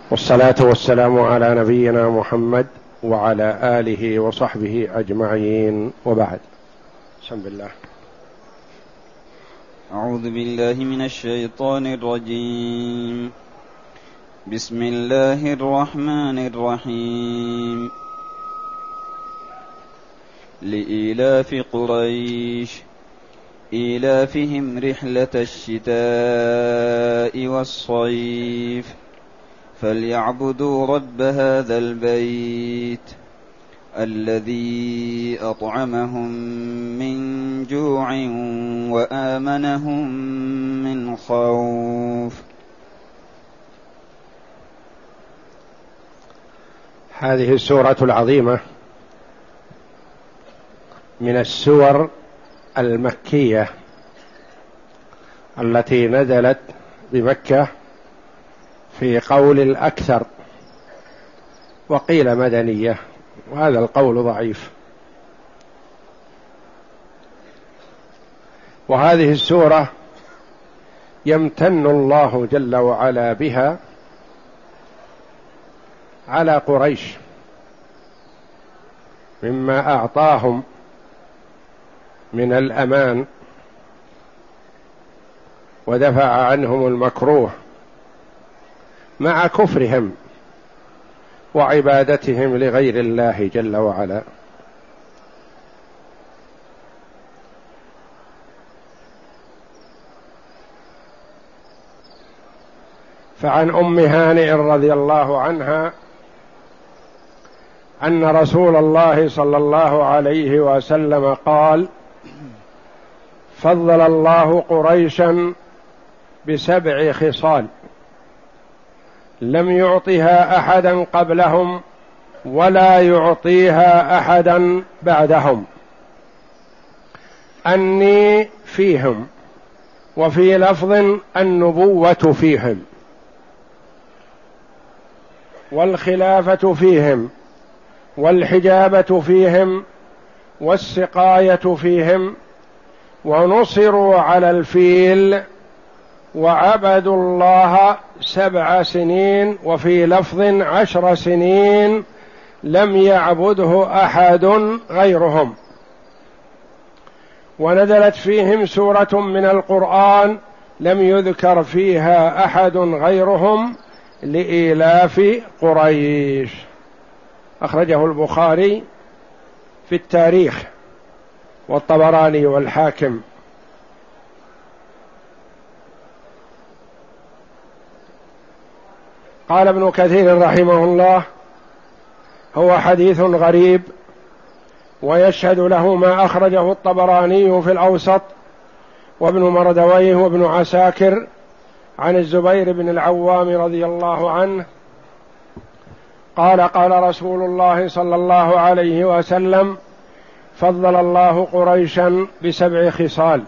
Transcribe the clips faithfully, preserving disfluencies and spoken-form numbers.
والصلاة والسلام على نبينا محمد وعلى آله وصحبه أجمعين، وبعد. بسم الله. أعوذ بالله من الشيطان الرجيم. بسم الله الرحمن الرحيم. لإيلاف قريش إيلافهم رحلة الشتاء والصيف فليعبدوا رب هذا البيت الذي أطعمهم من جوع وآمنهم من خوف. هذه السورة العظيمة من السور المكية التي نزلت بمكة في قول الأكثر، وقيل مدنية، وهذا القول ضعيف. وهذه السورة يمتن الله جل وعلا بها على قريش مما أعطاهم من الأمان ودفع عنهم المكروه مع كفرهم وعبادتهم لغير الله جل وعلا. فعن أم هانئ رضي الله عنها أن رسول الله صلى الله عليه وسلم قال: فضل الله قريشا بسبع خصال لم يعطها أحدا قبلهم ولا يعطيها أحدا بعدهم، أني فيهم، وفي لفظ النبوة فيهم، والخلافة فيهم، والحجابة فيهم، والسقاية فيهم، ونصروا على الفيل، وعبدوا الله سبع سنين، وفي لفظ عشر سنين لم يعبده أحد غيرهم. ونزلت فيهم سورة من القرآن لم يذكر فيها أحد غيرهم لإيلاف قريش. أخرجه البخاري في التاريخ والطبراني والحاكم. قال ابن كثير رحمه الله: هو حديث غريب، ويشهد له ما أخرجه الطبراني في الأوسط وابن مردويه وابن عساكر عن الزبير بن العوام رضي الله عنه قال: قال رسول الله صلى الله عليه وسلم: فضل الله قريشا بسبع خصال.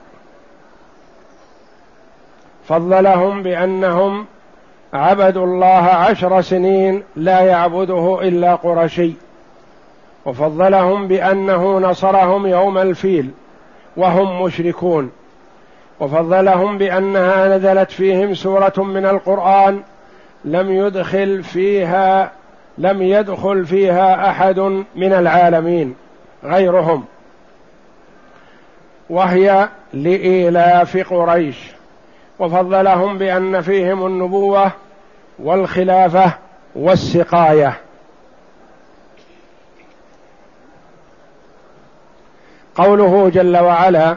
فضلهم بأنهم عبدوا الله عشر سنين لا يعبده إلا قرشي، وفضلهم بأنه نصرهم يوم الفيل وهم مشركون، وفضلهم بأنها نزلت فيهم سورة من القرآن لم يدخل فيها لم يدخل فيها أحد من العالمين غيرهم، وهي لإيلاف قريش. وفضلهم بأن فيهم النبوة والخلافة والسقاية. قوله جل وعلا: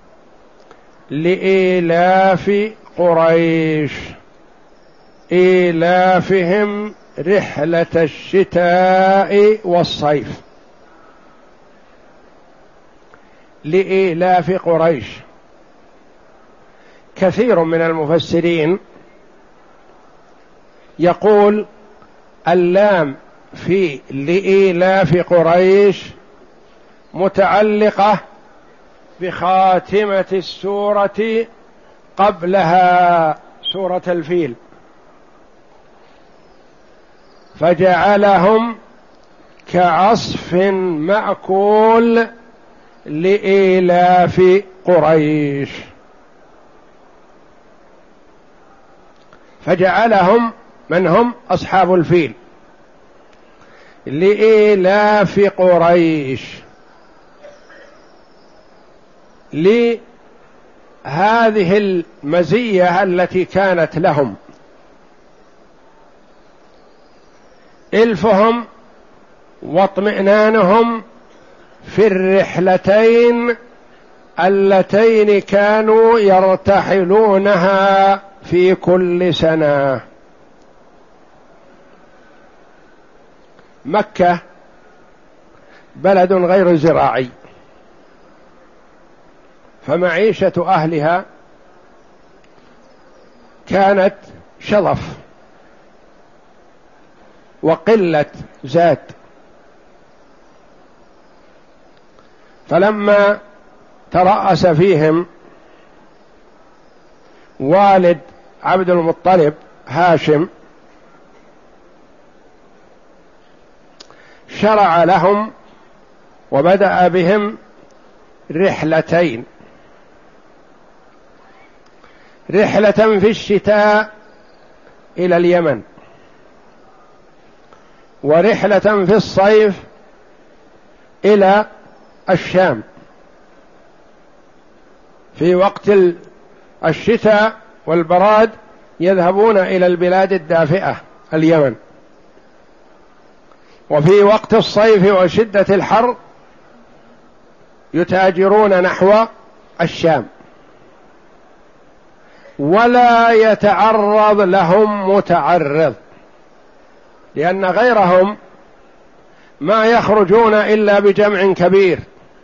لإيلاف قريش، إيلافهم رحلة الشتاء والصيف. لإيلاف قريش، كثير من المفسرين يقول اللام في لإيلاف قريش متعلقة بخاتمة السورة قبلها، سورة الفيل، فجعلهم كعصف مأكول لإيلاف قريش، فجعلهم من هم أصحاب الفيل، لإيلاف قريش، لهذه المزية التي كانت لهم، إلفهم واطمئنانهم في الرحلتين اللتين كانوا يرتحلونها في كل سنة. مكة بلد غير زراعي، فمعيشة أهلها كانت شظف وقلة زاد، فلما ترأس فيهم والد عبد المطلب هاشم شرع لهم وبدأ بهم رحلتين، رحلة في الشتاء إلى اليمن، ورحلة في الصيف إلى الشام. في وقت الشتاء والبراد يذهبون إلى البلاد الدافئة اليمن، وفي وقت الصيف وشدة الحر يتاجرون نحو الشام، ولا يتعرض لهم متعرض، لأن غيرهم ما يخرجون إلا بجمع كبير،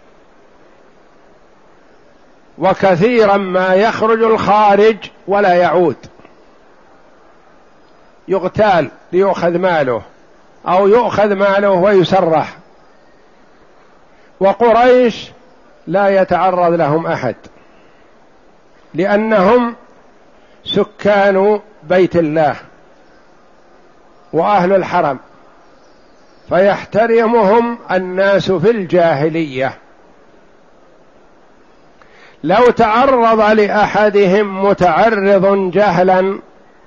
وكثيرا ما يخرج الخارج ولا يعود، يغتال ليؤخذ ماله أو يؤخذ ماله ويسرح. وقريش لا يتعرض لهم أحد، لأنهم سكان بيت الله وأهل الحرم، فيحترمهم الناس في الجاهلية. لو تعرض لأحدهم متعرض جهلا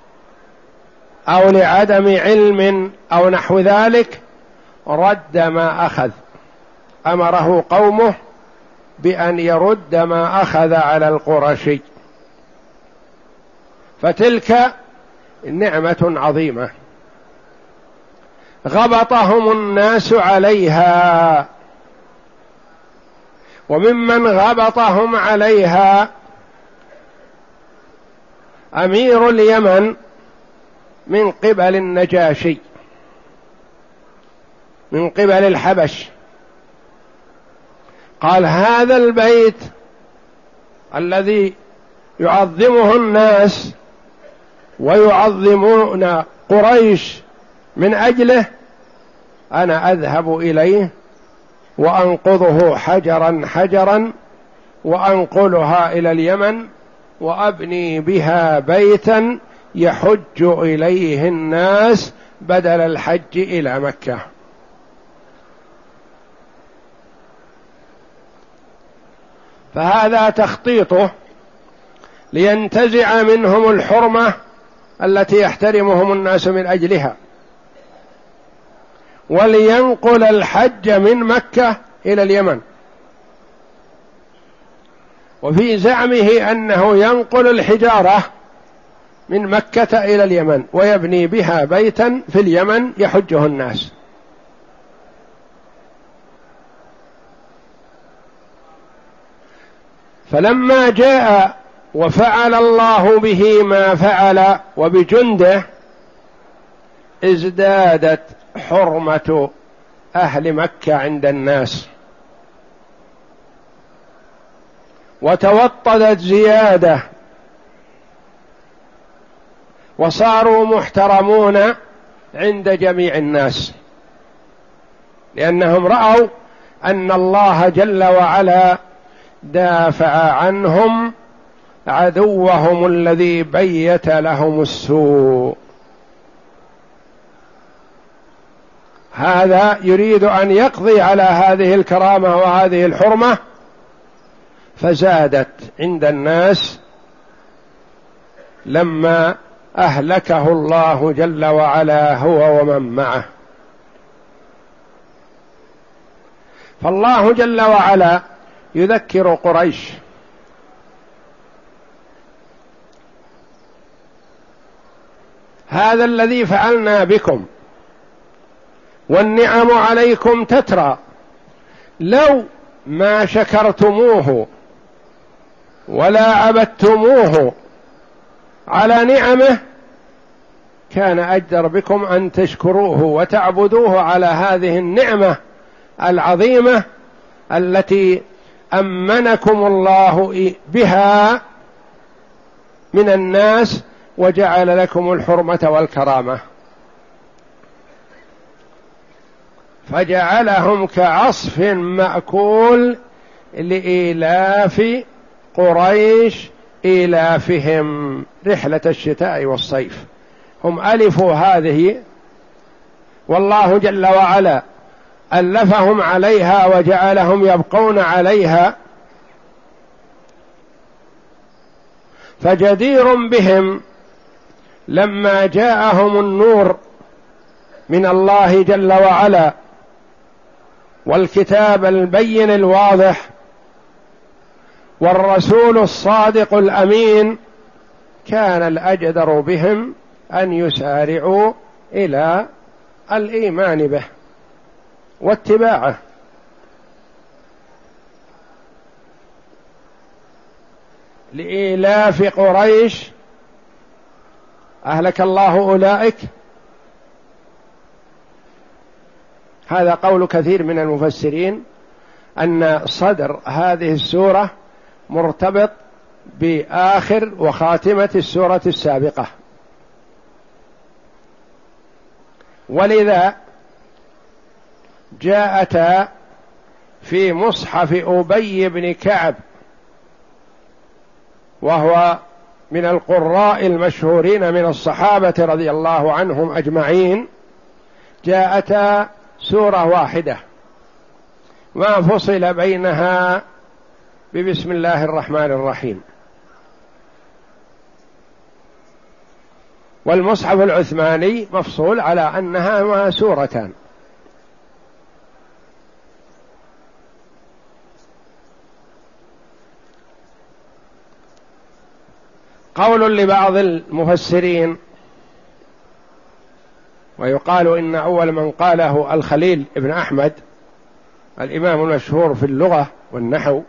أو لعدم علم أو نحو ذلك رد ما أخذ، أمره قومه بأن يرد ما أخذ على القرشي، فتلك نعمة عظيمة غبطهم الناس عليها. وممن غبطهم عليها أمير اليمن من قبل النجاشي، من قبل الحبش، قال هذا البيت الذي يعظمه الناس ويعظمون قريش من أجله، أنا أذهب إليه وأنقضه حجرا حجرا وأنقلها إلى اليمن وأبني بها بيتا يحج إليه الناس بدل الحج إلى مكة. فهذا تخطيطه لينتزع منهم الحرمة التي يحترمهم الناس من أجلها، ولينقل الحج من مكة إلى اليمن. وفي زعمه أنه ينقل الحجارة من مكة إلى اليمن ويبني بها بيتا في اليمن يحجه الناس. فلما جاء وفعل الله به ما فعل وبجنده، ازدادت حرمة أهل مكة عند الناس، وتوطدت زيادة، وصاروا محترمون عند جميع الناس، لأنهم رأوا أن الله جل وعلا دافع عنهم عدوهم الذي بيت لهم السوء. هذا يريد أن يقضي على هذه الكرامة وهذه الحرمة، فزادت عند الناس لما أهلكه الله جل وعلا هو ومن معه. فالله جل وعلا يذكر قريش هذا الذي فعلنا بكم والنعم عليكم تترى، لو ما شكرتموه ولا عبدتموه على نعمه كان أجدر بكم أن تشكروه وتعبدوه على هذه النعمة العظيمة التي أمنكم الله بها من الناس وجعل لكم الحرمة والكرامة، فجعلهم كعصف مأكول لإيلاف قريش إيلافهم رحلة الشتاء والصيف. هم ألفوا هذه والله جل وعلا ألفهم عليها وجعلهم يبقون عليها، فجدير بهم لما جاءهم النور من الله جل وعلا والكتاب البين الواضح والرسول الصادق الأمين، كان الأجدر بهم أن يسارعوا إلى الإيمان به واتباعه. لإيلاف قريش أهلك الله أولئك، هذا قول كثير من المفسرين أن صدر هذه السورة مرتبط بآخر وخاتمة السورة السابقة، ولذا جاءتا في مصحف أبي بن كعب وهو من القراء المشهورين من الصحابة رضي الله عنهم أجمعين، جاءتا سورة واحدة ما فصل بينها ببسم الله الرحمن الرحيم. والمصحف العثماني مفصول على أنها سورتان. قول لبعض المفسرين، ويقال إن أول من قاله الخليل ابن أحمد الإمام المشهور في اللغة والنحو،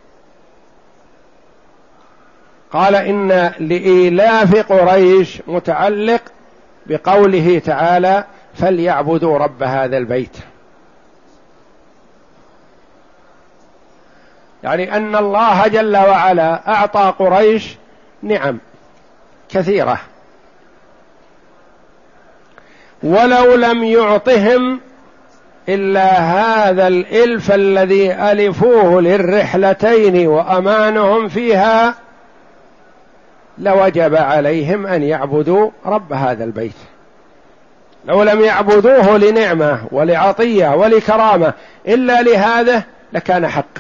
قال إن لإيلاف قريش متعلق بقوله تعالى فليعبدوا رب هذا البيت، يعني أن الله جل وعلا أعطى قريش نعم كثيرة، ولو لم يعطهم إلا هذا الإلف الذي ألفوه للرحلتين وأمانهم فيها لوجب عليهم أن يعبدوا رب هذا البيت. لو لم يعبدوه لنعمة ولعطية ولكرامة إلا لهذا لكان حق.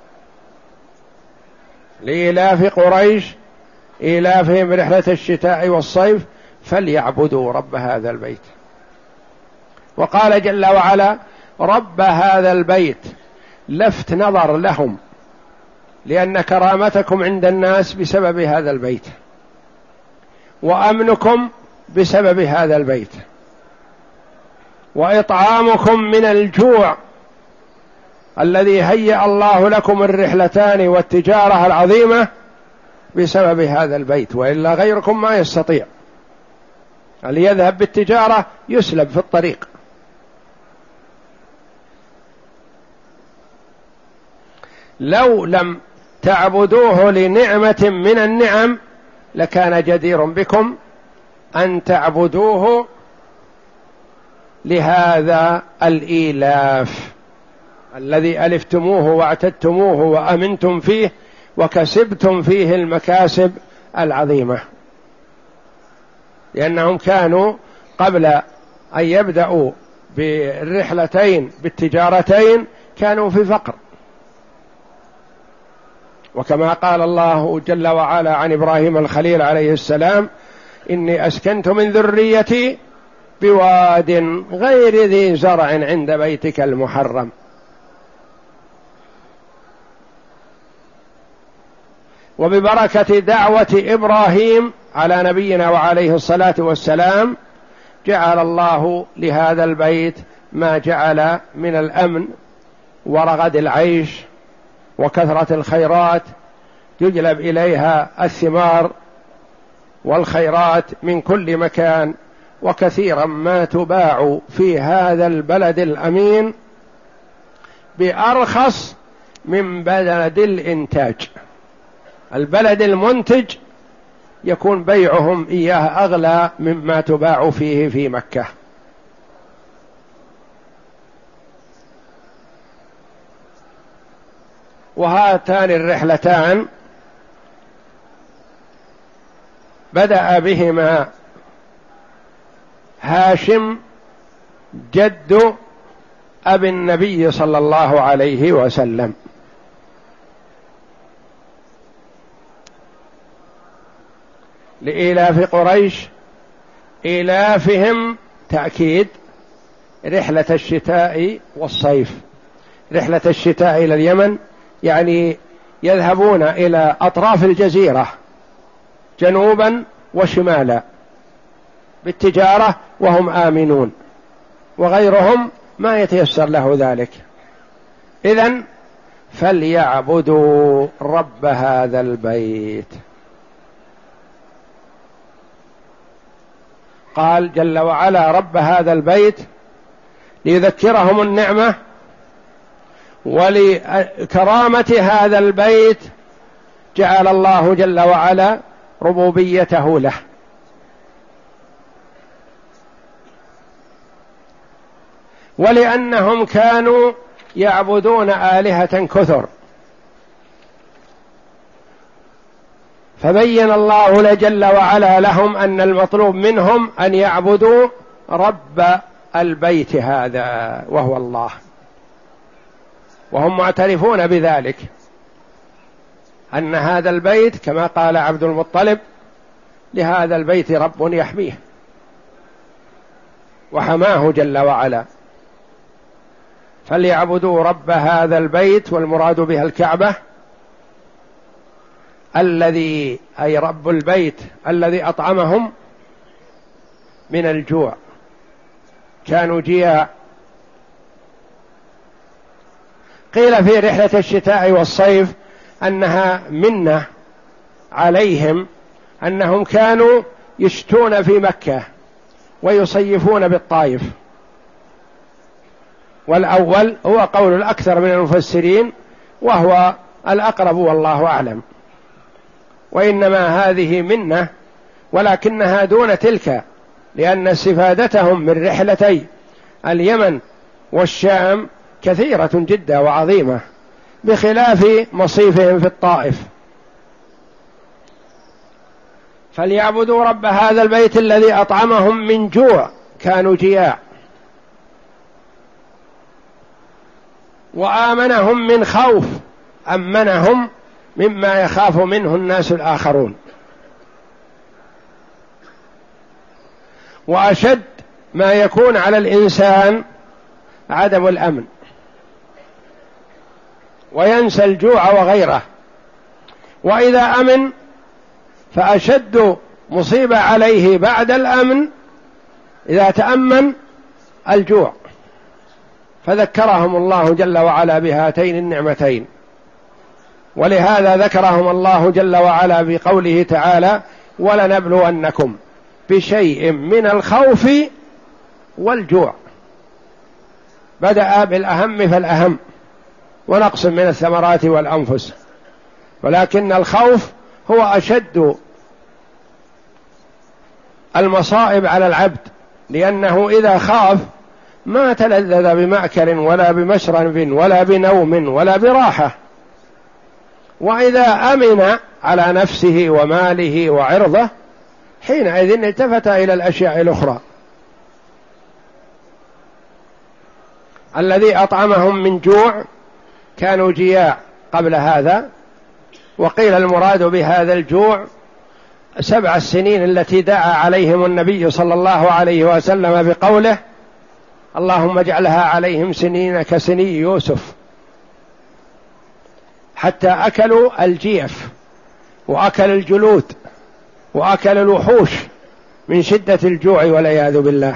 لإيلاف قريش إيلافهم رحلة الشتاء والصيف فليعبدوا رب هذا البيت. وقال جل وعلا رب هذا البيت، لفت نظر لهم، لأن كرامتكم عند الناس بسبب هذا البيت، وأمنكم بسبب هذا البيت، وإطعامكم من الجوع الذي هيأ الله لكم الرحلتان والتجارة العظيمة بسبب هذا البيت، وإلا غيركم ما يستطيع. اللي يذهب بالتجارة يسلب في الطريق. لو لم تعبدوه لنعمة من النعم لكان جدير بكم أن تعبدوه لهذا الإيلاف الذي ألفتموه واعتدتموه وأمنتم فيه وكسبتم فيه المكاسب العظيمة، لأنهم كانوا قبل أن يبدأوا بالرحلتين بالتجارتين كانوا في فقر. وكما قال الله جل وعلا عن إبراهيم الخليل عليه السلام إني أسكنت من ذريتي بواد غير ذي زرع عند بيتك المحرم. وببركة دعوة إبراهيم على نبينا وعليه الصلاة والسلام جعل الله لهذا البيت ما جعل من الأمن ورغد العيش وكثرة الخيرات، يجلب إليها الثمار والخيرات من كل مكان، وكثيرا ما تباع في هذا البلد الأمين بأرخص من بلد الإنتاج. البلد المنتج يكون بيعهم إياه أغلى مما تباع فيه في مكة. وهاتان الرحلتان بدأ بهما هاشم جد أبي النبي صلى الله عليه وسلم، لإيلاف قريش إيلافهم تأكيد رحلة الشتاء والصيف. رحلة الشتاء إلى اليمن يعني يذهبون إلى أطراف الجزيرة جنوبا وشمالا بالتجارة وهم آمنون، وغيرهم ما يتيسر له ذلك. إذن فليعبدوا رب هذا البيت. قال جل وعلا رب هذا البيت ليذكرهم النعمة ولكرامة هذا البيت، جعل الله جل وعلا ربوبيته له. ولأنهم كانوا يعبدون آلهة كثر، فبين الله جل وعلا لهم أن المطلوب منهم أن يعبدوا رب البيت هذا وهو الله، وهم معترفون بذلك أن هذا البيت كما قال عبد المطلب لهذا البيت رب يحميه وحماه جل وعلا. فليعبدوا رب هذا البيت، والمراد بها الكعبة، الذي أي رب البيت الذي أطعمهم من الجوع، كانوا جياع. قيل في رحلة الشتاء والصيف أنها منة عليهم أنهم كانوا يشتون في مكة ويصيفون بالطائف، والأول هو قول الأكثر من المفسرين وهو الأقرب والله أعلم، وإنما هذه منة ولكنها دون تلك، لأن استفادتهم من رحلتي اليمن والشام كثيرة جدا وعظيمة بخلاف مصيفهم في الطائف. فليعبدوا رب هذا البيت الذي أطعمهم من جوع، كانوا جياع، وآمنهم من خوف، أمنهم مما يخاف منه الناس الآخرون. وأشد ما يكون على الإنسان عدم الأمن، وينسى الجوع وغيره، وإذا أمن فأشد مصيبة عليه بعد الأمن إذا تأمن الجوع. فذكرهم الله جل وعلا بهاتين النعمتين، ولهذا ذكرهم الله جل وعلا بقوله تعالى ولنبلونكم بشيء من الخوف والجوع. بدأ بالأهم فالأهم، ونقص من الثمرات والأنفس، ولكن الخوف هو أشد المصائب على العبد، لأنه إذا خاف ما تلذذ بمأكل ولا بمشرب ولا بنوم ولا براحة، وإذا أمن على نفسه وماله وعرضه حينئذ التفت إلى الأشياء الأخرى. الذي أطعمهم من جوع، كانوا جياع قبل هذا، وقيل المراد بهذا الجوع سبع السنين التي دعا عليهم النبي صلى الله عليه وسلم بقوله اللهم اجعلها عليهم سنين كسني يوسف، حتى أكلوا الجيف وأكل الجلود وأكل الوحوش من شدة الجوع والعياذ بالله.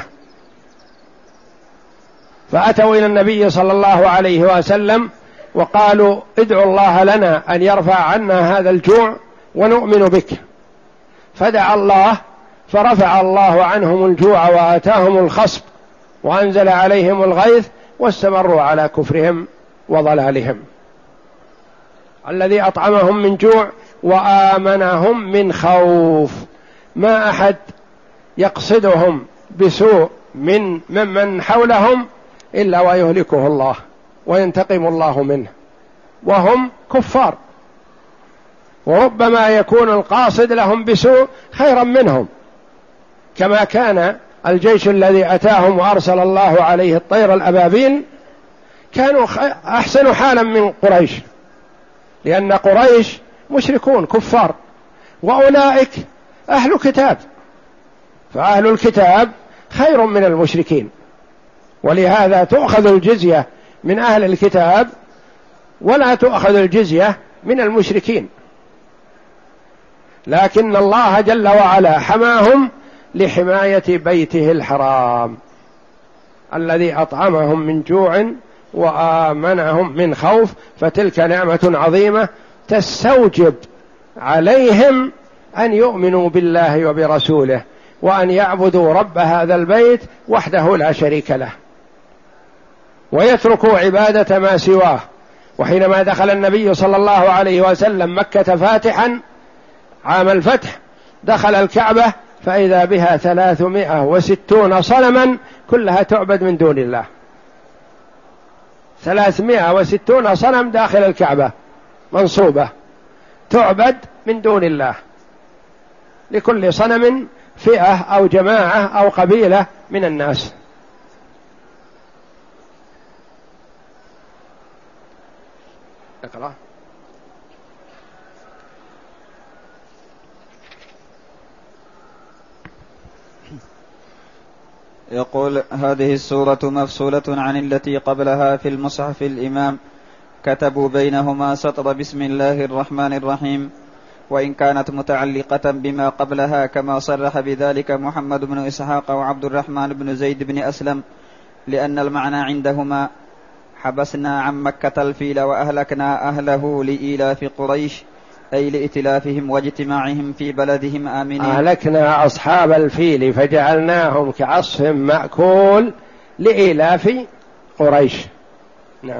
فأتوا إلى النبي صلى الله عليه وسلم وقالوا ادعوا الله لنا أن يرفع عنا هذا الجوع ونؤمن بك، فدعا الله فرفع الله عنهم الجوع وآتاهم الخصب وأنزل عليهم الغيث واستمروا على كفرهم وضلالهم. الذي أطعمهم من جوع وآمنهم من خوف. ما أحد يقصدهم بسوء من ممن حولهم إلا ويهلكه الله وينتقم الله منه وهم كفار، وربما يكون القاصد لهم بسوء خيرا منهم، كما كان الجيش الذي أتاهم وأرسل الله عليه الطير الأبابيل كانوا أحسن حالا من قريش، لأن قريش مشركون كفار وأولئك أهل كتاب، فأهل الكتاب خير من المشركين، ولهذا تؤخذ الجزية من أهل الكتاب ولا تؤخذ الجزية من المشركين. لكن الله جل وعلا حماهم لحماية بيته الحرام الذي أطعمهم من جوع وآمنهم من خوف، فتلك نعمة عظيمة تستوجب عليهم أن يؤمنوا بالله وبرسوله وأن يعبدوا رب هذا البيت وحده لا شريك له ويتركوا عبادة ما سواه. وحينما دخل النبي صلى الله عليه وسلم مكة فاتحا عام الفتح دخل الكعبة فإذا بها ثلاثمائة وستون صنما كلها تعبد من دون الله، ثلاثمائة وستون صنم داخل الكعبة منصوبة تعبد من دون الله، لكل صنم فئة أو جماعة أو قبيلة من الناس. اقرأ. يقول هذه السورة مفصولة عن التي قبلها في المصحف الإمام، كتبوا بينهما سطر بسم الله الرحمن الرحيم، وإن كانت متعلقة بما قبلها كما صرح بذلك محمد بن إسحاق وعبد الرحمن بن زيد بن أسلم، لأن المعنى عندهما حبسنا عن مكة الفيل وأهلكنا أهله لإيلاف قريش، أي لإتلافهم واجتماعهم في بلدهم آمنين. أهلكنا أصحاب الفيل فجعلناهم كعصف مأكول لإيلاف قريش. نعم.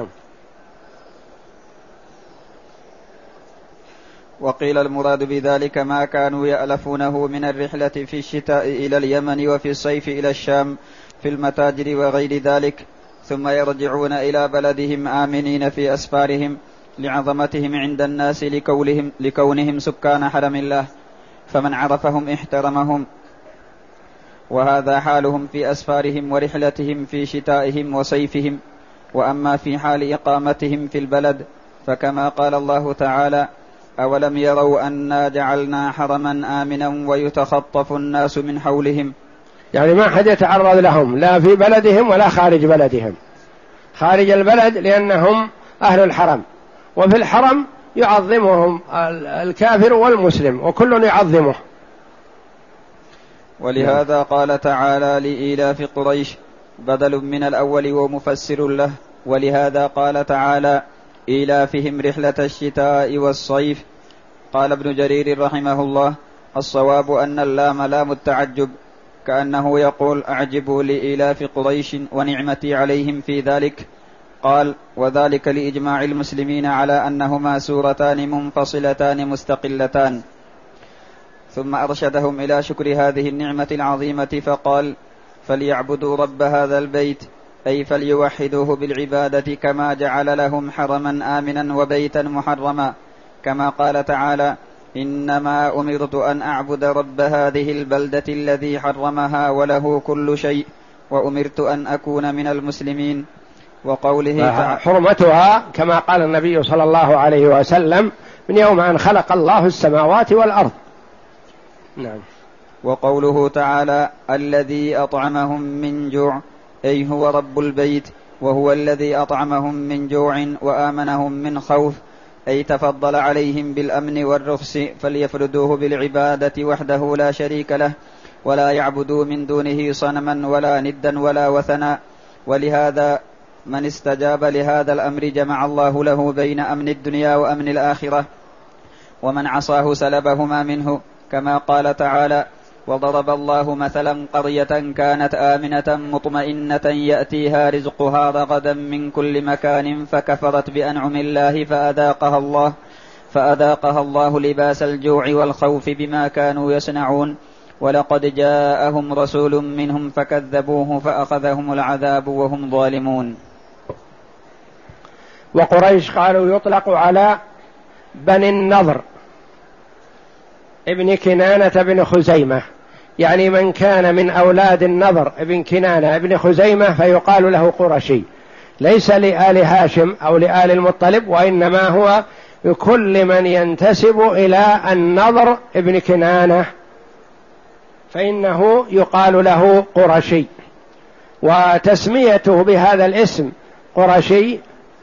وقيل المراد بذلك ما كانوا يألفونه من الرحلة في الشتاء إلى اليمن وفي الصيف إلى الشام في المتاجر وغير ذلك، ثم يرجعون إلى بلدهم آمنين في أسفارهم لعظمتهم عند الناس لكونهم, لكونهم سكان حرم الله، فمن عرفهم احترمهم، وهذا حالهم في أسفارهم ورحلتهم في شتائهم وصيفهم. وأما في حال إقامتهم في البلد فكما قال الله تعالى أولم يروا أنا جعلنا حرما آمنا ويتخطف الناس من حولهم، يعني ما حد يتعرض لهم لا في بلدهم ولا خارج بلدهم. خارج البلد لأنهم أهل الحرم، وفي الحرم يعظمهم الكافر والمسلم وكل يعظمه. ولهذا قال تعالى لإيلاف قريش بدل من الأول ومفسر له، ولهذا قال تعالى إيلافهم رحلة الشتاء والصيف. قال ابن جرير رحمه الله الصواب أن اللام لام التعجب، كأنه يقول أعجبوا لإيلاف قريش ونعمتي عليهم في ذلك. قال وذلك لإجماع المسلمين على أنهما سورتان منفصلتان مستقلتان. ثم أرشدهم إلى شكر هذه النعمة العظيمة فقال فليعبدوا رب هذا البيت، أي فليوحدوه بالعبادة كما جعل لهم حرما آمنا وبيتا محرما، كما قال تعالى إنما أمرت أن أعبد رب هذه البلدة الذي حرمها وله كل شيء وأمرت أن أكون من المسلمين. وقوله حرمتها كما قال النبي صلى الله عليه وسلم من يوم أن خلق الله السماوات والأرض، نعم. وقوله تعالى الذي أطعمهم من جوع أي هو رب البيت، وهو الذي أطعمهم من جوع وآمنهم من خوف، أي تفضل عليهم بالأمن والرخص، فليفردوه بالعبادة وحده لا شريك له، ولا يعبدوا من دونه صنما ولا ندا ولا وثنا. ولهذا من استجاب لهذا الأمر جمع الله له بين أمن الدنيا وأمن الآخرة، ومن عصاه سلبهما منه، كما قال تعالى وضرب الله مثلا قرية كانت آمنة مطمئنة يأتيها رزقها رغدا من كل مكان فكفرت بأنعم الله فأذاقها الله فأذاقها الله لباس الجوع والخوف بما كانوا يصنعون، ولقد جاءهم رسول منهم فكذبوه فأخذهم العذاب وهم ظالمون. وقريش قالوا يطلق على بني النضر ابن كنانة بن خزيمة، يعني من كان من أولاد النضر ابن كنانة ابن خزيمة فيقال له قرشي، ليس لآل هاشم أو لآل المطلب، وإنما هو لكل من ينتسب إلى النضر ابن كنانة فإنه يقال له قرشي. وتسميته بهذا الاسم قرشي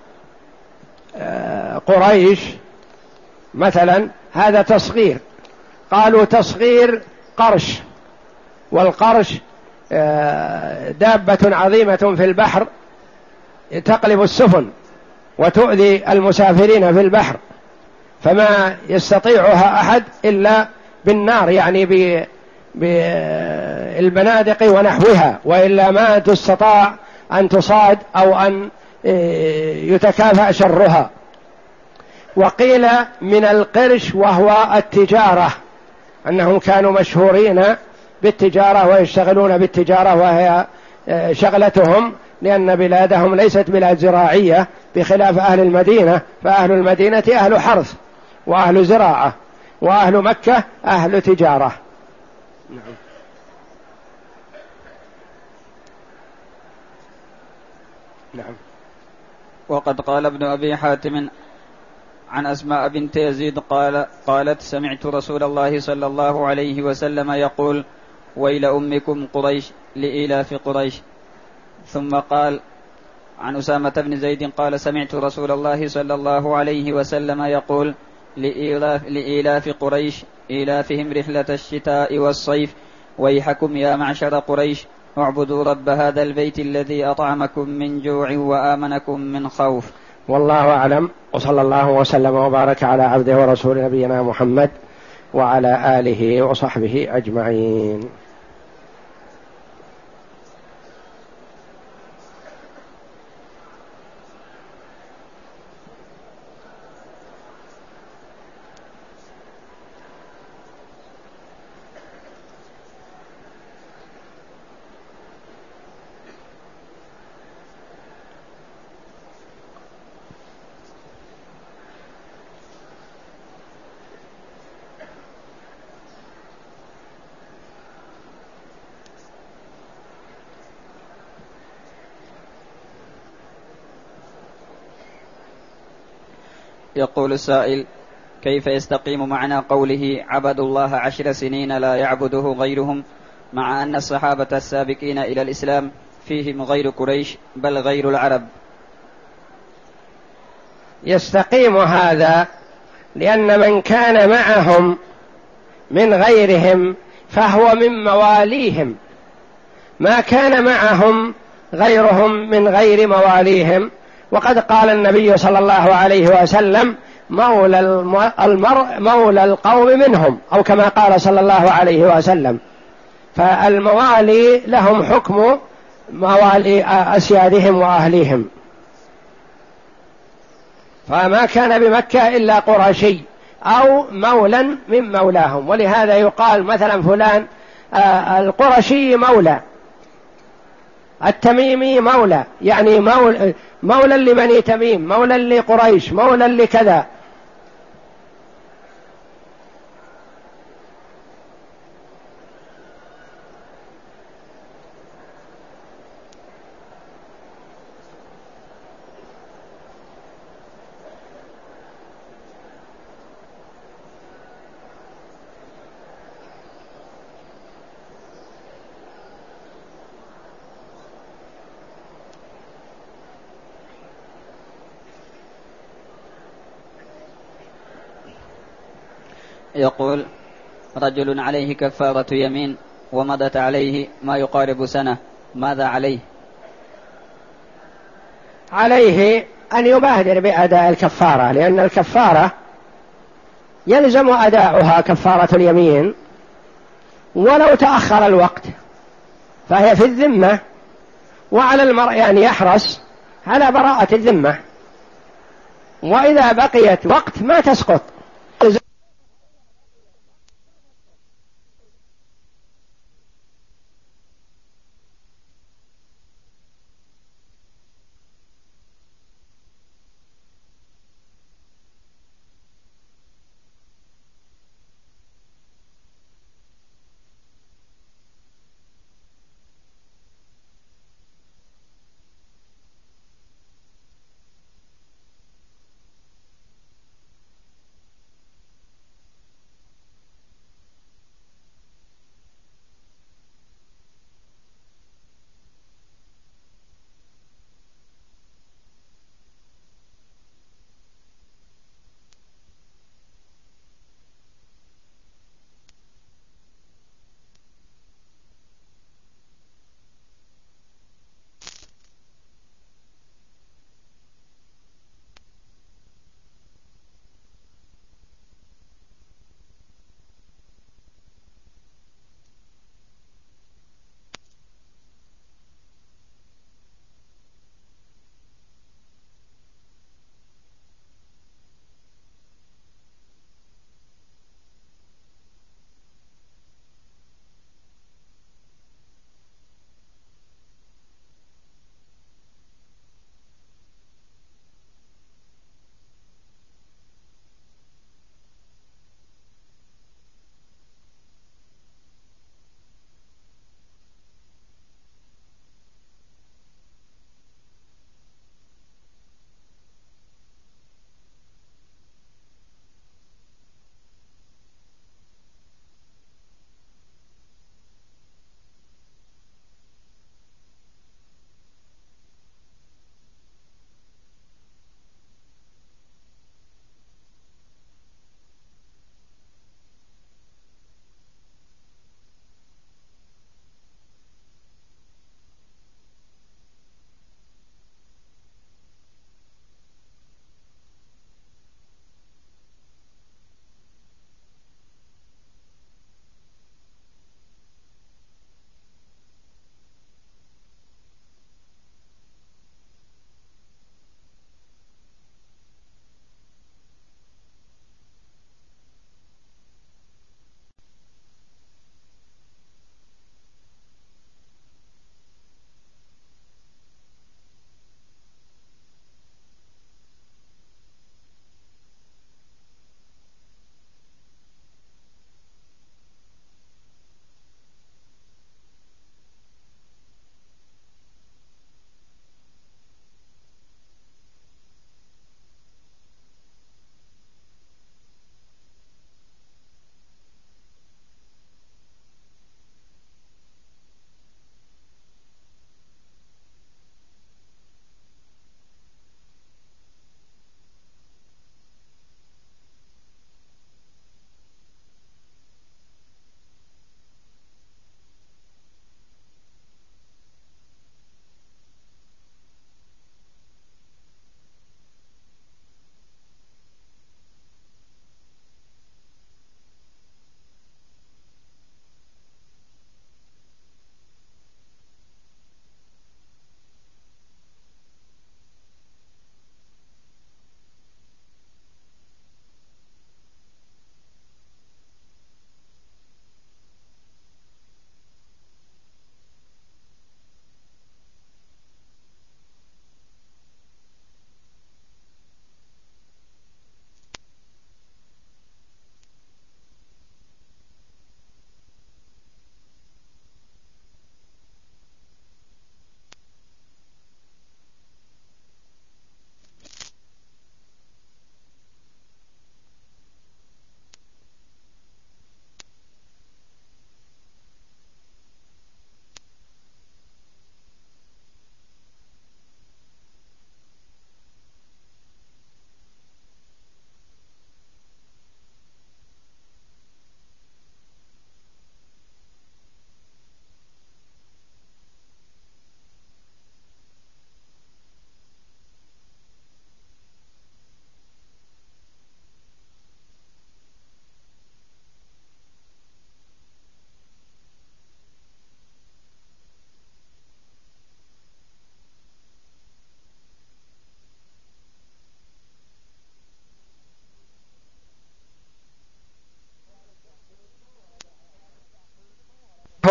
قريش مثلا هذا تصغير، قالوا تصغير قرش، والقرش دابة عظيمة في البحر تقلب السفن وتؤذي المسافرين في البحر، فما يستطيعها أحد إلا بالنار، يعني بالبنادق ونحوها، وإلا ما تستطاع أن تصاد أو أن يتكافأ شرها. وقيل من القرش وهو التجارة، أنهم كانوا مشهورين بالتجارة ويشتغلون بالتجارة وهي شغلتهم، لأن بلادهم ليست بلاد زراعية بخلاف أهل المدينة، فأهل المدينة أهل حرث وأهل زراعة، وأهل مكة أهل تجارة. نعم. نعم. وقد قال ابن أبي حاتم عن أسماء بنت يزيد قال قالت سمعت رسول الله صلى الله عليه وسلم يقول ويل أمكم قريش لإيلاف قريش. ثم قال عن أسامة بن زيد قال سمعت رسول الله صلى الله عليه وسلم يقول لإيلاف, لإيلاف قريش إيلافهم رحلة الشتاء والصيف، ويحكم يا معشر قريش اعبدوا رب هذا البيت الذي أطعمكم من جوع وآمنكم من خوف. والله أعلم، وصلى الله وسلم وبارك على عبده ورسول نبينا محمد وعلى آله وصحبه أجمعين. يقول السائل كيف يستقيم معنى قوله عبدوا الله عشر سنين لا يعبده غيرهم، مع أن الصحابة السابقين إلى الإسلام فيهم غير قريش بل غير العرب؟ يستقيم هذا لأن من كان معهم من غيرهم فهو من مواليهم، ما كان معهم غيرهم من غير مواليهم. وقد قال النبي صلى الله عليه وسلم مولى المرء مولى القوم منهم، أو كما قال صلى الله عليه وسلم، فالموالي لهم حكم موالي أسيادهم وأهليهم، فما كان بمكة إلا قرشي أو مولا من مولاهم. ولهذا يقال مثلا فلان القرشي مولى، التميمي مولى، يعني مولى, مولى لبني تميم، مولى لقريش، مولى لكذا. يقول: رجل عليه كفارة يمين ومضت عليه ما يقارب سنة، ماذا عليه؟ عليه أن يبادر بأداء الكفارة، لأن الكفارة يلزم أداؤها كفارة اليمين ولو تأخر الوقت، فهي في الذمة، وعلى المرء أن يحرص على براءة الذمة، وإذا بقيت وقت ما تسقط.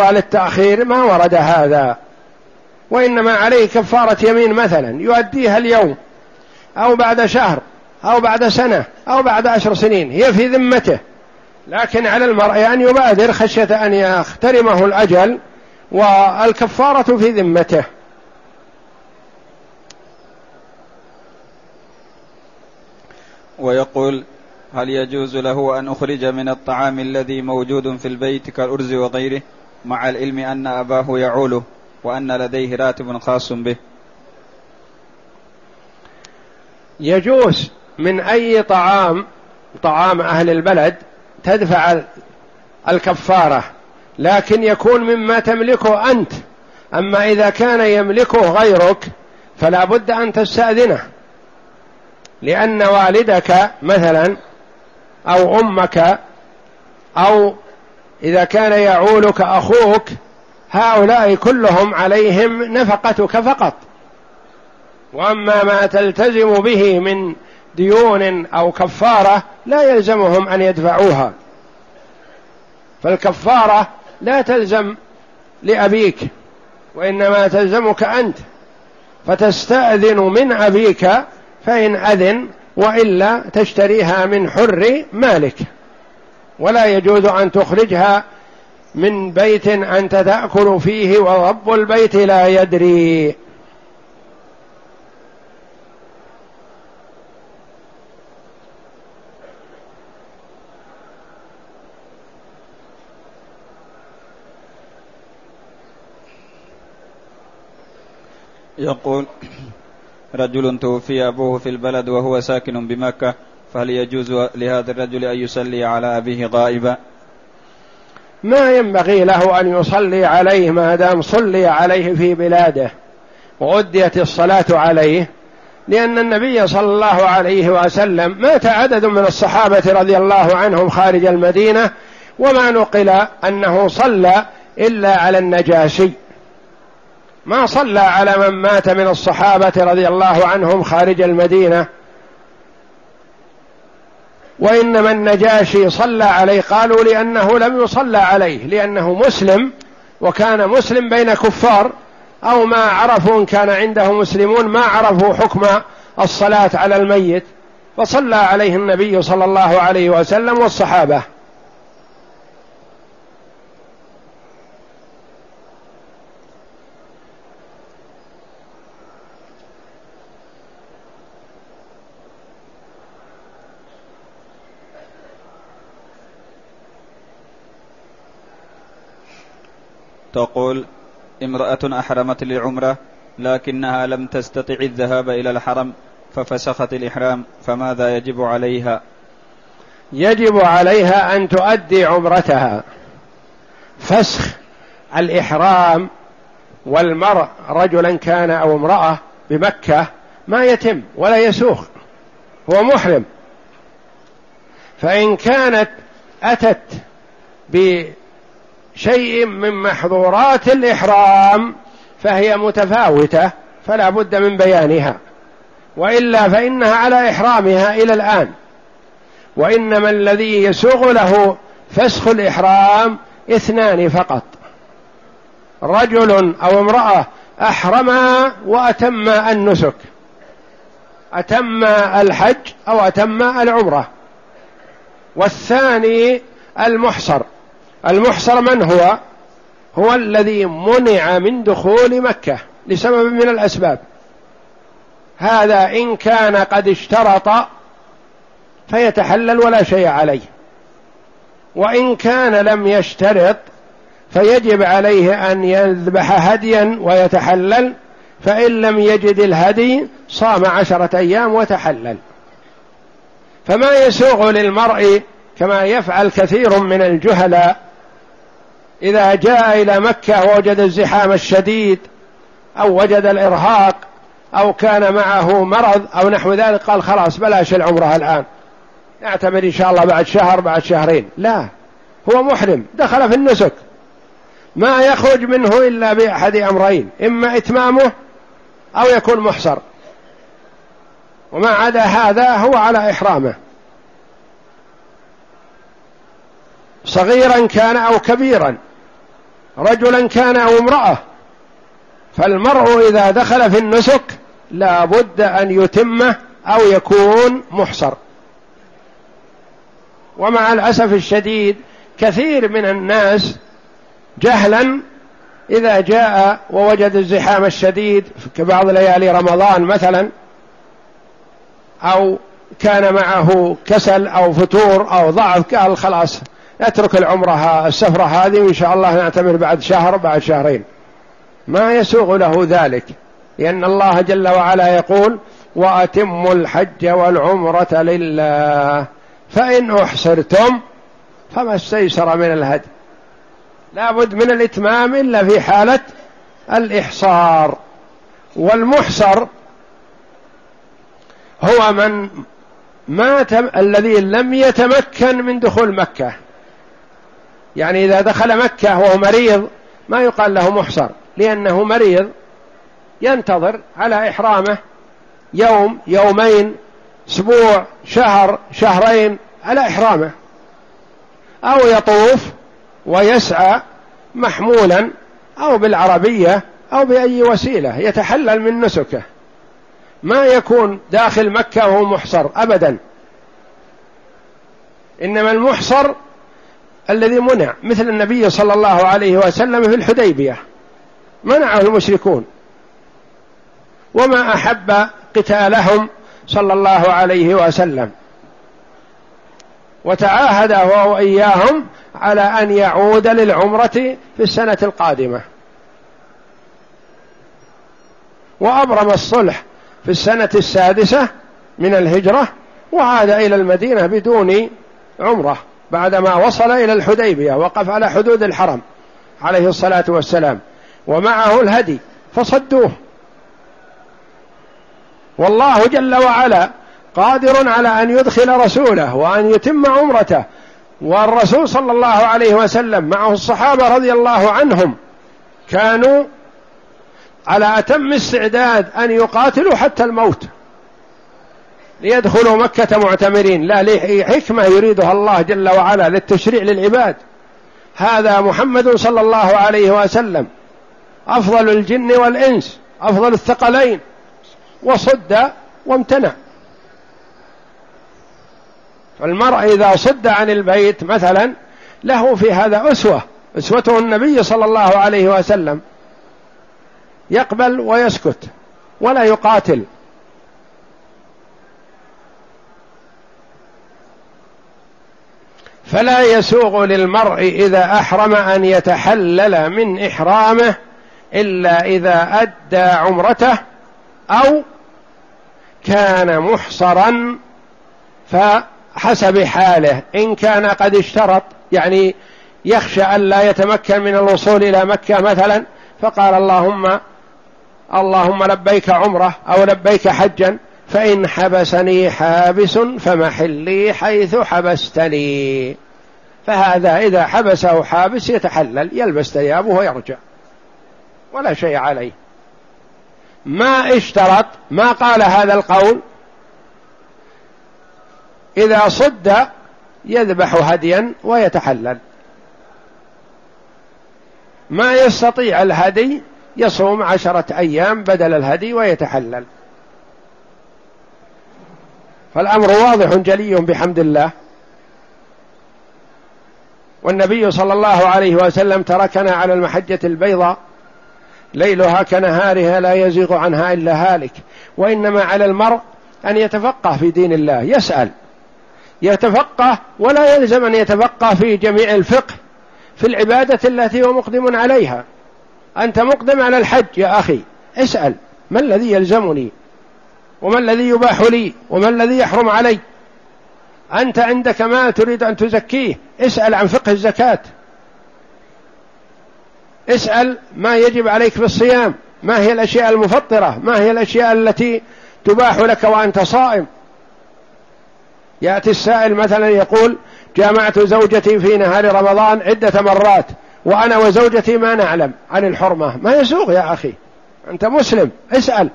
طوال التأخير ما ورد هذا، وإنما عليه كفارة يمين مثلا يؤديها اليوم أو بعد شهر أو بعد سنة أو بعد عشر سنين، هي في ذمته، لكن على المرء أن يبادر خشية أن يخترمه الأجل والكفارة في ذمته. ويقول: هل يجوز له أن أخرج من الطعام الذي موجود في البيت كالأرز وغيره مع العلم أن أباه يعوله وأن لديه راتب خاص به؟ يجوز من أي طعام، طعام أهل البلد تدفع الكفارة، لكن يكون مما تملكه أنت. أما إذا كان يملكه غيرك فلا بد أن تستأذنه، لأن والدك مثلا أو أمك أو إذا كان يعولك أخوك هؤلاء كلهم عليهم نفقتك فقط، وأما ما تلتزم به من ديون أو كفارة لا يلزمهم أن يدفعوها، فالكفارة لا تلزم لأبيك وإنما تلزمك أنت، فتستأذن من أبيك فإن أذن، وإلا تشتريها من حر مالك، ولا يجوز أن تخرجها من بيت أنت تأكل فيه ورب البيت لا يدري. يقول: رجل توفي أبوه في البلد وهو ساكن بمكة، فهل يجوز لهذا الرجل أن يصلي على أبيه غائبا؟ ما ينبغي له أن يصلي عليه ما دام صلي عليه في بلاده وأديت الصلاة عليه، لأن النبي صلى الله عليه وسلم مات عدد من الصحابة رضي الله عنهم خارج المدينة، وما نقل أنه صلى إلا على النجاشي، ما صلى على من مات من الصحابة رضي الله عنهم خارج المدينة، وإنما النجاشي صلى عليه. قالوا لأنه لم يصلى عليه لأنه مسلم، وكان مسلم بين كفار، أو ما عرفوا إن كان عنده مسلمون ما عرفوا حكم الصلاة على الميت، فصلى عليه النبي صلى الله عليه وسلم والصحابة. تقول: امرأة أحرمت للعمرة لكنها لم تستطع الذهاب إلى الحرم ففسخت الإحرام، فماذا يجب عليها؟ يجب عليها أن تؤدي عمرتها. فسخ الإحرام والمرء رجلا كان أو امرأة بمكة ما يتم ولا يسوق، هو محرم، فإن كانت أتت بشيء من محظورات الإحرام فهي متفاوتة فلا بد من بيانها، وإلا فإنها على إحرامها إلى الآن. وإنما الذي يسوغ له فسخ الإحرام اثنان فقط: رجل أو امرأة أحرما وأتم النسك، أتم الحج أو أتم العمرة. والثاني المحصر. المحصر من هو؟ هو الذي منع من دخول مكة لسبب من الأسباب، هذا إن كان قد اشترط فيتحلل ولا شيء عليه، وإن كان لم يشترط فيجب عليه أن يذبح هديا ويتحلل، فإن لم يجد الهدي صام عشرة أيام وتحلل. فما يسوغ للمرء كما يفعل كثير من الجهلاء إذا جاء إلى مكة ووجد الزحام الشديد أو وجد الإرهاق أو كان معه مرض أو نحو ذلك، قال خلاص بلاش العمرة الآن، نعتمر إن شاء الله بعد شهر بعد شهرين. لا، هو محرم دخل في النسك، ما يخرج منه إلا بأحد أمرين: إما إتمامه أو يكون محصر، وما عدا هذا هو على إحرامه، صغيرا كان أو كبيرا. رجلا كان أو امرأة. فالمرء إذا دخل في النسك لا بد أن يتمه أو يكون محصر. ومع الأسف الشديد كثير من الناس جهلا إذا جاء ووجد الزحام الشديد كبعض ليالي رمضان مثلا، أو كان معه كسل أو فتور أو ضعف، قال خلاص اترك العمرة السفرة هذه وإن شاء الله نعتمر بعد شهر بعد شهرين. ما يسوغ له ذلك، لأن الله جل وعلا يقول وأتموا الحج والعمرة لله فإن أحصرتم فما استيسر من الهدي. لا بد من الإتمام إلا في حالة الإحصار. والمحصر هو من ما تم... الذي لم يتمكن من دخول مكة. يعني إذا دخل مكة وهو مريض ما يقال له محصر، لأنه مريض ينتظر على إحرامه يوم يومين أسبوع شهر شهرين على إحرامه، أو يطوف ويسعى محمولا أو بالعربية أو بأي وسيلة يتحلل من نسكه، ما يكون داخل مكة وهو محصر أبدا. إنما المحصر الذي منع، مثل النبي صلى الله عليه وسلم في الحديبية منعه المشركون وما أحب قتالهم صلى الله عليه وسلم، وتعاهد هو وإياهم على أن يعود للعمرة في السنة القادمة، وأبرم الصلح في السنة السادسة من الهجرة وعاد إلى المدينة بدون عمرة بعدما وصل إلى الحديبية، وقف على حدود الحرم عليه الصلاة والسلام ومعه الهدي فصدوه. والله جل وعلا قادر على أن يدخل رسوله وأن يتم عمرته، والرسول صلى الله عليه وسلم معه الصحابة رضي الله عنهم كانوا على أتم استعداد أن يقاتلوا حتى الموت ليدخلوا مكة معتمرين، لا لحكمة يريدها الله جل وعلا للتشريع للعباد. هذا محمد صلى الله عليه وسلم أفضل الجن والإنس، أفضل الثقلين، وصد وامتنع. فالمرء إذا صد عن البيت مثلا له في هذا أسوة، أسوته النبي صلى الله عليه وسلم، يقبل ويسكت ولا يقاتل. فلا يسوغ للمرء إذا أحرم أن يتحلل من إحرامه إلا إذا أدى عمرته أو كان محصرا فحسب حاله. إن كان قد اشترط، يعني يخشى أن لا يتمكن من الوصول إلى مكة مثلا، فقال اللهم اللهم لبيك عمرة أو لبيك حجا، فإن حبسني حابس فمحلي حيث حبستني. فهذا إذا حبسه حابس يتحلل، يلبس ثيابه ويرجع ولا شيء عليه. ما اشترط، ما قال هذا القول، إذا صد يذبح هديا ويتحلل، ما يستطيع الهدي يصوم عشرة أيام بدل الهدي ويتحلل. فالأمر واضح جلي بحمد الله. والنبي صلى الله عليه وسلم تركنا على المحجة البيضاء ليلها كنهارها لا يزيغ عنها إلا هالك. وإنما على المرء أن يتفقه في دين الله، يسأل يتفقه، ولا يلزم أن يتفقه في جميع الفقه في العبادة التي هو مقدم عليها. أنت مقدم على الحج يا أخي، اسأل ما الذي يلزمني وما الذي يباح لي وما الذي يحرم علي. أنت عندك ما تريد أن تزكيه، اسأل عن فقه الزكاة، اسأل ما يجب عليك في الصيام، ما هي الأشياء المفطرة، ما هي الأشياء التي تباح لك وأنت صائم. يأتي السائل مثلا يقول جامعت زوجتي في نهار رمضان عدة مرات وأنا وزوجتي ما نعلم عن الحرمة. ما يسوغ يا أخي، أنت مسلم، اسأل،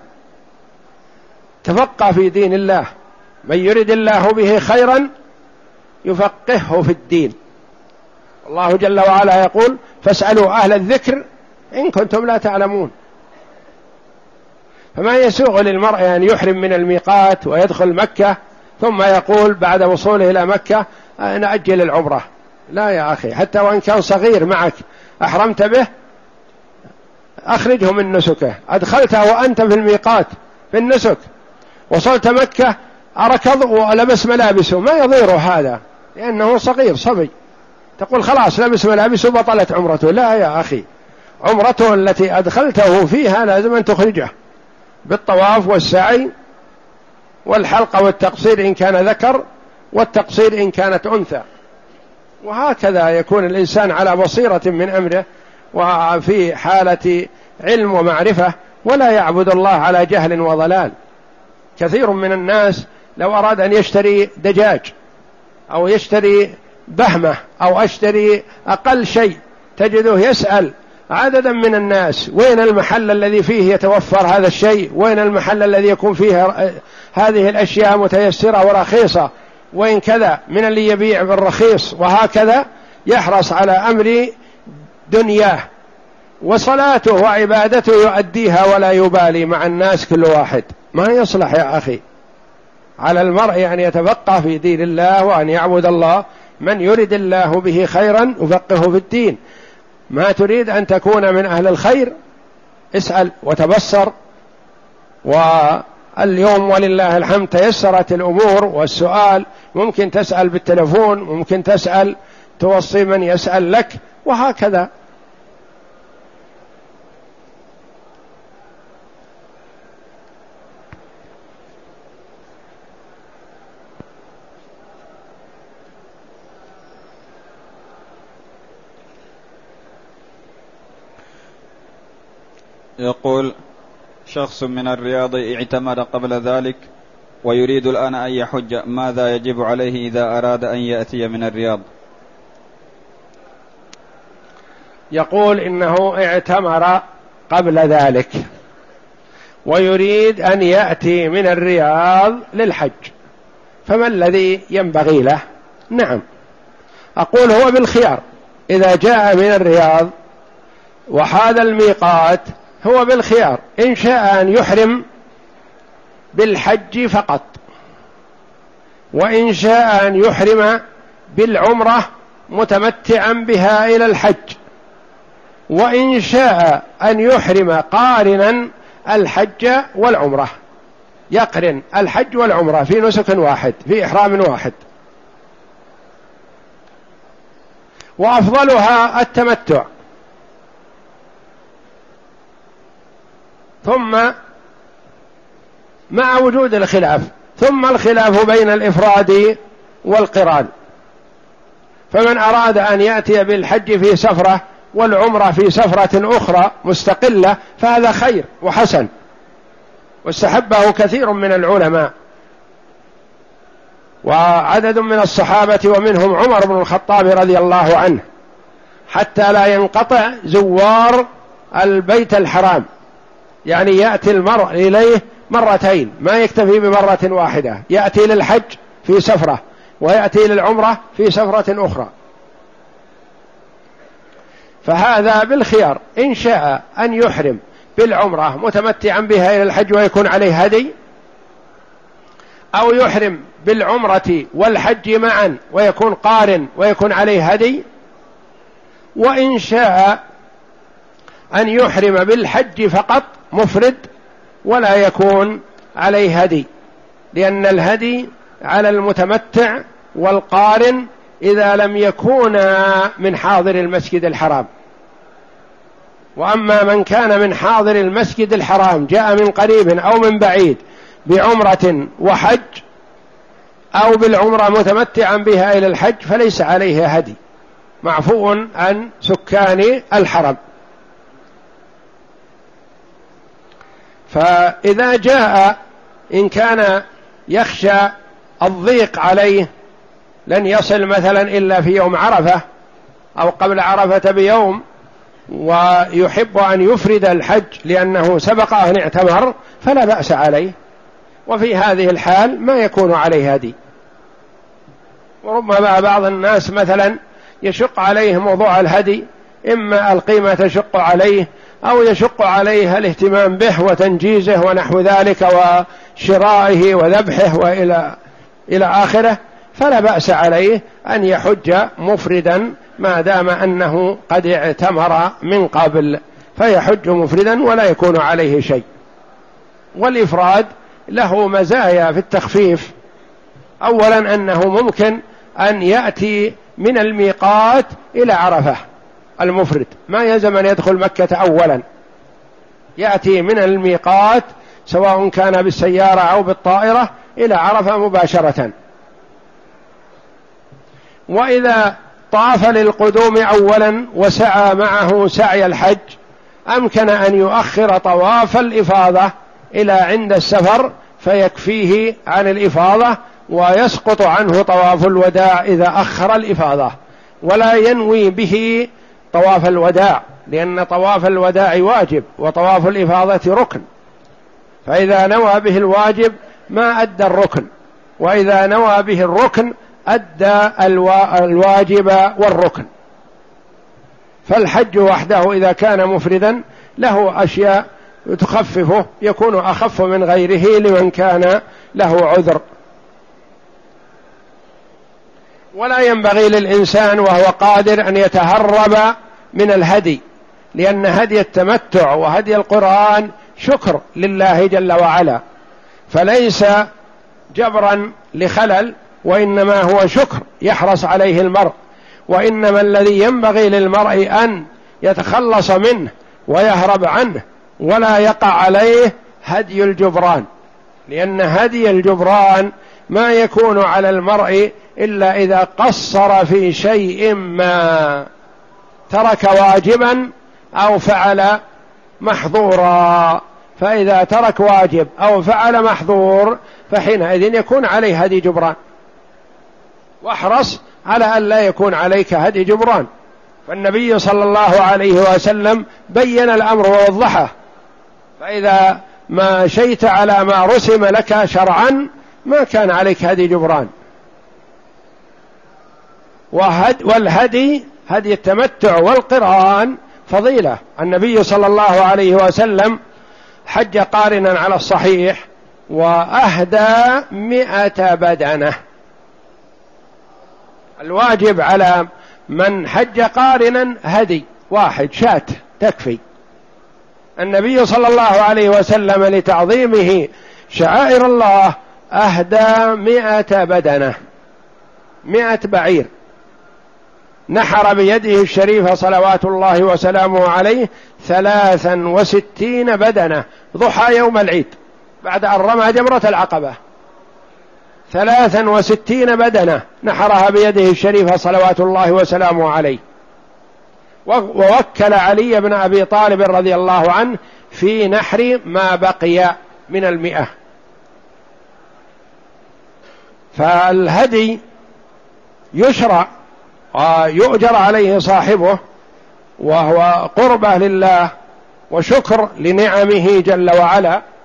تفقه في دين الله. من يرد الله به خيرا يفقهه في الدين. الله جل وعلا يقول فاسألوا أهل الذكر إن كنتم لا تعلمون. فما يسوغ للمرء أن يحرم من الميقات ويدخل مكة ثم يقول بعد وصوله إلى مكة نأجل العمرة. لا يا أخي، حتى وإن كان صغير معك أحرمت به أخرجه من نسكه. أدخلته وأنت في الميقات في النسك، وصلت مكة أركض ولبس ملابسه، ما يضير هذا لأنه صغير صبي، تقول خلاص لبس ملابسه بطلت عمرته. لا يا أخي، عمرته التي أدخلته فيها لازم أن تخرجه بالطواف والسعي والحلقة والتقصير إن كان ذكر، والتقصير إن كانت أنثى. وهكذا يكون الإنسان على بصيرة من أمره وفي حالة علم ومعرفة، ولا يعبد الله على جهل وضلال. كثير من الناس لو أراد أن يشتري دجاج أو يشتري بهمة أو يشتري أقل شيء تجده يسأل عددا من الناس وين المحل الذي فيه يتوفر هذا الشيء، وين المحل الذي يكون فيه هذه الأشياء متيسرة ورخيصة، وين كذا من اللي يبيع بالرخيص. وهكذا يحرص على أمر دنياه، وصلاته وعبادته يؤديها ولا يبالي مع الناس كل واحد. ما يصلح يا أخي. على المرء أن يتفقه في دين الله وأن يعبد الله. من يرد الله به خيرا يفقهه في الدين. ما تريد أن تكون من أهل الخير اسأل وتبصر. واليوم ولله الحمد تيسرت الأمور، والسؤال ممكن تسأل بالتلفون، ممكن تسأل توصي من يسأل لك، وهكذا. يقول شخص من الرياض اعتمر قبل ذلك ويريد الآن أن يحج، ماذا يجب عليه إذا أراد أن يأتي من الرياض؟ يقول إنه اعتمر قبل ذلك ويريد أن يأتي من الرياض للحج، فما الذي ينبغي له؟ نعم، أقول هو بالخيار. إذا جاء من الرياض وحاد الميقات هو بالخيار، إن شاء أن يحرم بالحج فقط، وإن شاء أن يحرم بالعمرة متمتعا بها إلى الحج، وإن شاء أن يحرم قارنا الحج والعمرة، يقرن الحج والعمرة في نسك واحد في إحرام واحد. وأفضلها التمتع. ثم مع وجود الخلاف، ثم الخلاف بين الإفراد والقران. فمن أراد أن يأتي بالحج في سفرة والعمرة في سفرة أخرى مستقلة فهذا خير وحسن، واستحبه كثير من العلماء وعدد من الصحابة ومنهم عمر بن الخطاب رضي الله عنه، حتى لا ينقطع زوار البيت الحرام. يعني يأتي المرء إليه مرتين، ما يكتفي بمرة واحدة، يأتي للحج في سفرة ويأتي للعمرة في سفرة أخرى. فهذا بالخيار، إن شاء أن يحرم بالعمرة متمتعا بها إلى الحج ويكون عليه هدي، أو يحرم بالعمرة والحج معا ويكون قارن ويكون عليه هدي، وإن شاء أن يحرم بالحج فقط مفرد ولا يكون عليه هدي، لأن الهدي على المتمتع والقارن إذا لم يكونا من حاضر المسجد الحرام. وأما من كان من حاضر المسجد الحرام جاء من قريب أو من بعيد بعمرة وحج، أو بالعمرة متمتعا بها إلى الحج، فليس عليه هدي، معفو عن سكان الحرم. فإذا جاء إن كان يخشى الضيق عليه، لن يصل مثلا إلا في يوم عرفة أو قبل عرفة بيوم، ويحب أن يفرد الحج لأنه سبق أن اعتمر، فلا بأس عليه، وفي هذه الحال ما يكون عليه هدي. وربما بعض الناس مثلا يشق عليه موضوع الهدي إما القيمة تشق عليه أو يشق عليه الاهتمام به وتنجيزه ونحو ذلك وشرائه وذبحه وإلى إلى آخره، فلا بأس عليه أن يحج مفردا ما دام أنه قد اعتمر من قبل، فيحج مفردا ولا يكون عليه شيء. والإفراد له مزايا في التخفيف. أولا أنه ممكن أن يأتي من الميقات إلى عرفة المفرد، ما يلزم أن يدخل مكة أولا، يأتي من الميقات سواء كان بالسيارة أو بالطائرة إلى عرفة مباشرة. وإذا طاف للقدوم أولا وسعى معه سعي الحج أمكن أن يؤخر طواف الإفاضة إلى عند السفر فيكفيه عن الإفاضة، ويسقط عنه طواف الوداع إذا أخر الإفاضة، ولا ينوي به طواف الوداع، لأن طواف الوداع واجب وطواف الإفاضة ركن، فإذا نوى به الواجب ما أدى الركن، وإذا نوى به الركن أدى الواجب والركن. فالحج وحده إذا كان مفردا له أشياء تخففه، يكون أخف من غيره لمن كان له عذر. ولا ينبغي للإنسان وهو قادر أن يتهرب من الهدي، لأن هدي التمتع وهدي القرآن شكر لله جل وعلا، فليس جبرا لخلل، وإنما هو شكر يحرص عليه المرء. وإنما الذي ينبغي للمرء أن يتخلص منه ويهرب عنه ولا يقع عليه هدي الجبران، لأن هدي الجبران ما يكون على المرء إلا إذا قصر في شيء ما، ترك واجبا أو فعل محظورا، فإذا ترك واجب أو فعل محظور فحينئذ يكون عليه هدي جبران. واحرص على أن لا يكون عليك هدي جبران، فالنبي صلى الله عليه وسلم بين الأمر ووضحه، فإذا ما شيت على ما رسم لك شرعا ما كان عليك هدي جبران. وهد والهدي هدي التمتع والقران فضيلة. النبي صلى الله عليه وسلم حج قارنا على الصحيح وأهدى مئة بدنة. الواجب على من حج قارنا هدي واحد شاة تكفي. النبي صلى الله عليه وسلم لتعظيمه شعائر الله أهدى مئة بدنة، مئة بعير، نحر بيده الشريفة صلوات الله وسلامه عليه ثلاثا وستين بدنة ضحى يوم العيد بعد أن رمى جمرة العقبة، ثلاثا وستين بدنة نحرها بيده الشريفة صلوات الله وسلامه عليه. ووكل علي بن أبي طالب رضي الله عنه في نحر ما بقي من المئة. فالهدي يشرع ويؤجر عليه صاحبه، وهو قربة لله وشكر لنعمه جل وعلا،